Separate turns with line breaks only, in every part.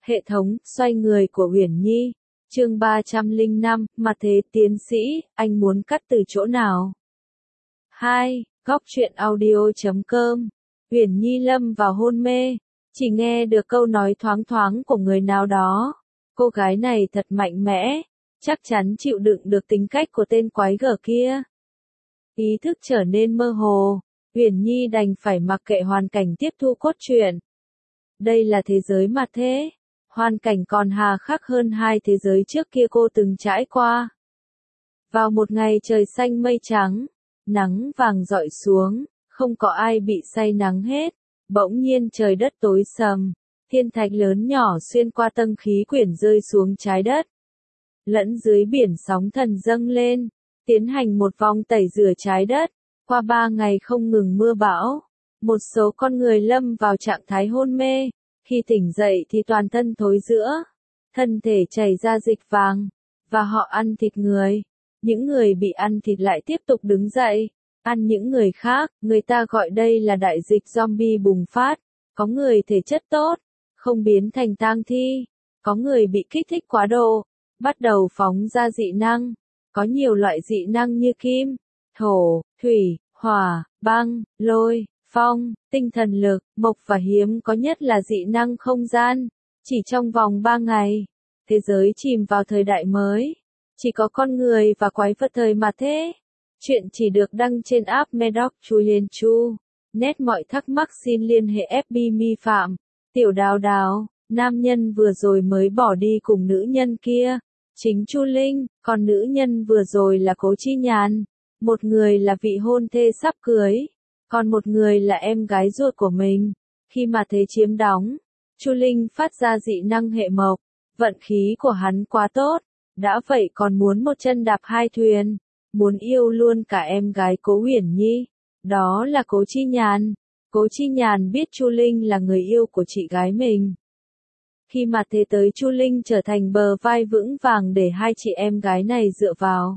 Hệ thống, xoay người của Uyển Nhi. Chương 305, mà thế tiến sĩ, anh muốn cắt từ chỗ nào? 2. Góc truyện audio.com. Uyển Nhi lâm vào hôn mê, chỉ nghe được câu nói thoáng thoáng của người nào đó. Cô gái này thật mạnh mẽ, chắc chắn chịu đựng được tính cách của tên quái gở kia. Ý thức trở nên mơ hồ, Uyển Nhi đành phải mặc kệ hoàn cảnh tiếp thu cốt truyện. Đây là thế giới mặt thế, hoàn cảnh còn hà khắc hơn hai thế giới trước kia cô từng trải qua. Vào một ngày trời xanh mây trắng, nắng vàng rọi xuống, không có ai bị say nắng hết, bỗng nhiên trời đất tối sầm, thiên thạch lớn nhỏ xuyên qua tầng khí quyển rơi xuống trái đất. Lẫn dưới biển sóng thần dâng lên, tiến hành một vòng tẩy rửa trái đất. Qua 3 ngày không ngừng mưa bão, một số con người lâm vào trạng thái hôn mê, khi tỉnh dậy thì toàn thân thối rữa, thân thể chảy ra dịch vàng, và họ ăn thịt người. Những người bị ăn thịt lại tiếp tục đứng dậy, ăn những người khác, người ta gọi đây là đại dịch zombie bùng phát. Có người thể chất tốt, không biến thành tang thi, có người bị kích thích quá độ, bắt đầu phóng ra dị năng. Có nhiều loại dị năng như kim, thổ, thủy, hỏa, băng, lôi, phong, tinh thần lực, mộc và hiếm có nhất là dị năng không gian. Chỉ trong vòng 3 ngày, thế giới chìm vào thời đại mới. Chỉ có con người và quái vật thời mà thế. Chuyện chỉ được đăng trên app Medoc Chuyen Chu. Nét mọi thắc mắc xin liên hệ FB Mi Phạm. Tiểu Đào Đào, nam nhân vừa rồi mới bỏ đi cùng nữ nhân kia. Chính Chu Linh, còn nữ nhân vừa rồi là Cố Chi Nhàn. Một người là vị hôn thê sắp cưới, còn một người là em gái ruột của mình. Khi mà thế chiếm đóng, Chu Linh phát ra dị năng hệ mộc, vận khí của hắn quá tốt, đã vậy còn muốn một chân đạp hai thuyền, muốn yêu luôn cả em gái Cố Uyển Nhi, đó là Cố Chi Nhàn. Cố Chi Nhàn biết Chu Linh là người yêu của chị gái mình. Khi mà thế tới Chu Linh trở thành bờ vai vững vàng để hai chị em gái này dựa vào.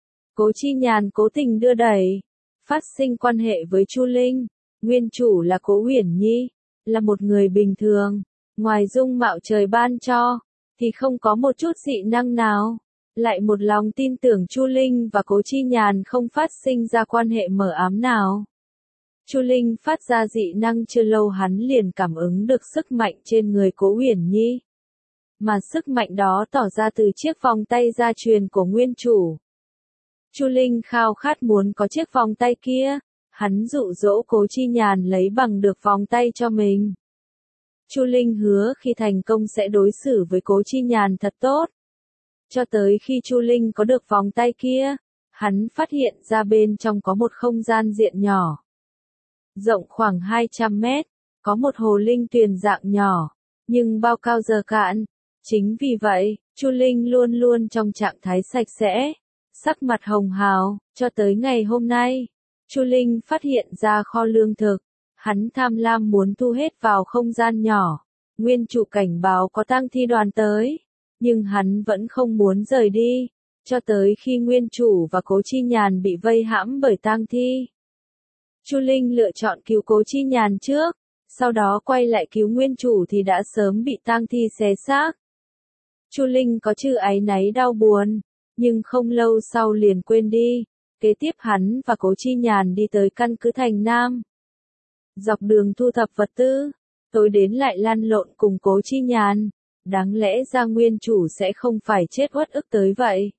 Cố Chi Nhàn cố tình đưa đẩy, phát sinh quan hệ với Chu Linh. Nguyên chủ là Cố Uyển Nhi, là một người bình thường, ngoài dung mạo trời ban cho, thì không có một chút dị năng nào. Lại một lòng tin tưởng Chu Linh và Cố Chi Nhàn không phát sinh ra quan hệ mờ ám nào. Chu Linh phát ra dị năng chưa lâu hắn liền cảm ứng được sức mạnh trên người Cố Uyển Nhi. Mà sức mạnh đó tỏ ra từ chiếc vòng tay gia truyền của nguyên chủ. Chu Linh khao khát muốn có chiếc vòng tay kia, hắn dụ dỗ Cố Chi Nhàn lấy bằng được vòng tay cho mình. Chu Linh hứa khi thành công sẽ đối xử với Cố Chi Nhàn thật tốt. Cho tới khi Chu Linh có được vòng tay kia, hắn phát hiện ra bên trong có một không gian diện nhỏ. Rộng khoảng 200 mét, có một hồ linh tuyền dạng nhỏ, nhưng bao cao giờ cạn. Chính vì vậy, Chu Linh luôn luôn trong trạng thái sạch sẽ, sắc mặt hồng hào. Cho tới ngày hôm nay, Chu Linh phát hiện ra kho lương thực, hắn tham lam muốn thu hết vào không gian nhỏ. Nguyên chủ cảnh báo có tang thi đoàn tới, nhưng hắn vẫn không muốn rời đi, cho tới khi nguyên chủ và Cố Chi Nhàn bị vây hãm bởi tang thi. Chu Linh lựa chọn cứu Cố Chi Nhàn trước, sau đó quay lại cứu nguyên chủ thì đã sớm bị tang thi xé xác. Chu Linh có chữ áy náy đau buồn, nhưng không lâu sau liền quên đi. Kế tiếp hắn và Cố Chi Nhàn đi tới căn cứ thành Nam. Dọc đường thu thập vật tư, tối đến lại lăn lộn cùng Cố Chi Nhàn. Đáng lẽ ra nguyên chủ sẽ không phải chết uất ức tới vậy.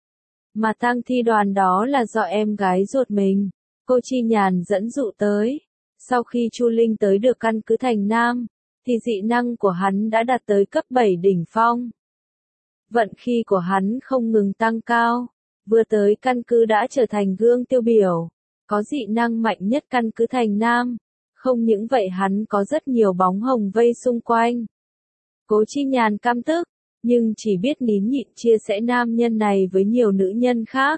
Mà tang thi đoàn đó là do em gái ruột mình, Cố Chi Nhàn dẫn dụ tới. Sau khi Chu Linh tới được căn cứ thành Nam, thì dị năng của hắn đã đạt tới cấp 7 đỉnh phong. Vận khí của hắn không ngừng tăng cao, vừa tới căn cứ đã trở thành gương tiêu biểu, có dị năng mạnh nhất căn cứ thành Nam. Không những vậy hắn có rất nhiều bóng hồng vây xung quanh. Cố Chi Nhàn căm tức, nhưng chỉ biết nín nhịn chia sẻ nam nhân này với nhiều nữ nhân khác.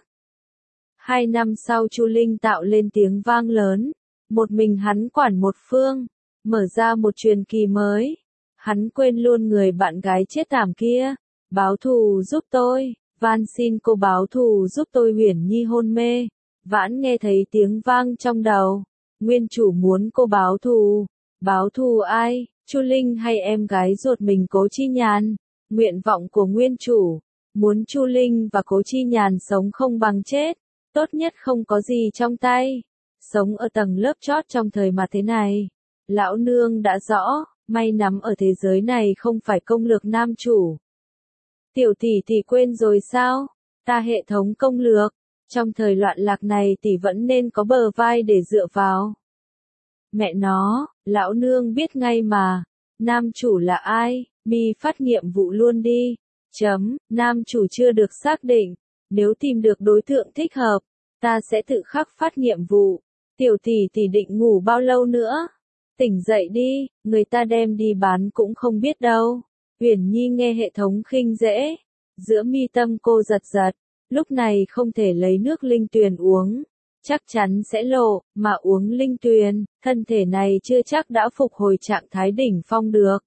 2 năm sau Chu Linh tạo lên tiếng vang lớn, một mình hắn quản một phương, mở ra một truyền kỳ mới. Hắn quên luôn người bạn gái chết thảm kia, báo thù giúp tôi, van xin cô báo thù giúp tôi. Uyển Nhi hôn mê, vãn nghe thấy tiếng vang trong đầu, nguyên chủ muốn cô báo thù ai? Chu Linh hay em gái ruột mình Cố Chi Nhàn? Nguyện vọng của nguyên chủ, muốn Chu Linh và Cố Chi Nhàn sống không bằng chết, tốt nhất không có gì trong tay, sống ở tầng lớp chót trong thời mà thế này. Lão nương đã rõ, may nắm ở thế giới này không phải công lược nam chủ. Tiểu tỷ tỷ quên rồi sao? Ta hệ thống công lược, trong thời loạn lạc này tỷ vẫn nên có bờ vai để dựa vào. Mẹ nó, lão nương biết ngay mà. Nam chủ là ai? Mi phát nhiệm vụ luôn đi. Nam chủ chưa được xác định. Nếu tìm được đối tượng thích hợp, ta sẽ tự khắc phát nhiệm vụ. Tiểu tỷ tỷ định ngủ bao lâu nữa? Tỉnh dậy đi, người ta đem đi bán cũng không biết đâu. Uyển Nhi nghe hệ thống khinh dễ. Giữa mi tâm cô giật giật. Lúc này không thể lấy nước linh tuyền uống. Chắc chắn sẽ lộ, mà uống linh tuyền, thân thể này chưa chắc đã phục hồi trạng thái đỉnh phong được.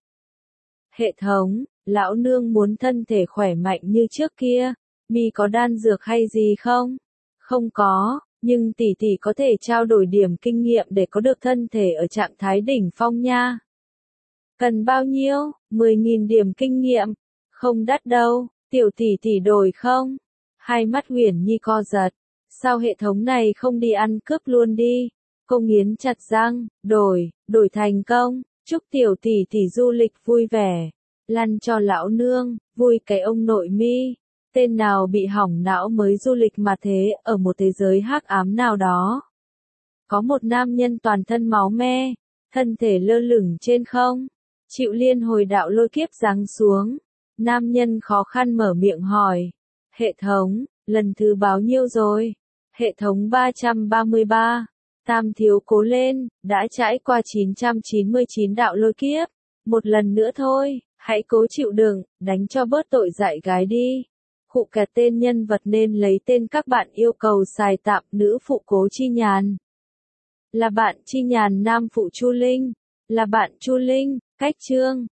Hệ thống, lão nương muốn thân thể khỏe mạnh như trước kia, mi có đan dược hay gì không? Không có, nhưng tỷ tỷ có thể trao đổi điểm kinh nghiệm để có được thân thể ở trạng thái đỉnh phong nha. Cần bao nhiêu? 10.000 điểm kinh nghiệm. Không đắt đâu, tiểu tỷ tỷ đổi không? Hai mắt Uyển Nhi co giật. Sao hệ thống này không đi ăn cướp luôn đi? Cô nghiến chặt răng, đổi thành công, chúc tiểu tỷ tỷ du lịch vui vẻ. Lăn cho lão nương, vui cái ông nội mi. Tên nào bị hỏng não mới du lịch mà thế, ở một thế giới hắc ám nào đó. Có một nam nhân toàn thân máu me, thân thể lơ lửng trên không, chịu liên hồi đạo lôi kiếp giáng xuống. Nam nhân khó khăn mở miệng hỏi, hệ thống, lần thứ bao nhiêu rồi? Hệ thống 333, Tam thiếu cố lên, đã trải qua 999 đạo lôi kiếp, một lần nữa thôi, hãy cố chịu đựng, đánh cho bớt tội dạy gái đi. Khụ kẹt tên nhân vật nên lấy tên các bạn yêu cầu xài tạm nữ phụ Cố Chi Nhàn. Là bạn Chi Nhàn nam phụ Chu Linh, là bạn Chu Linh, cách chương.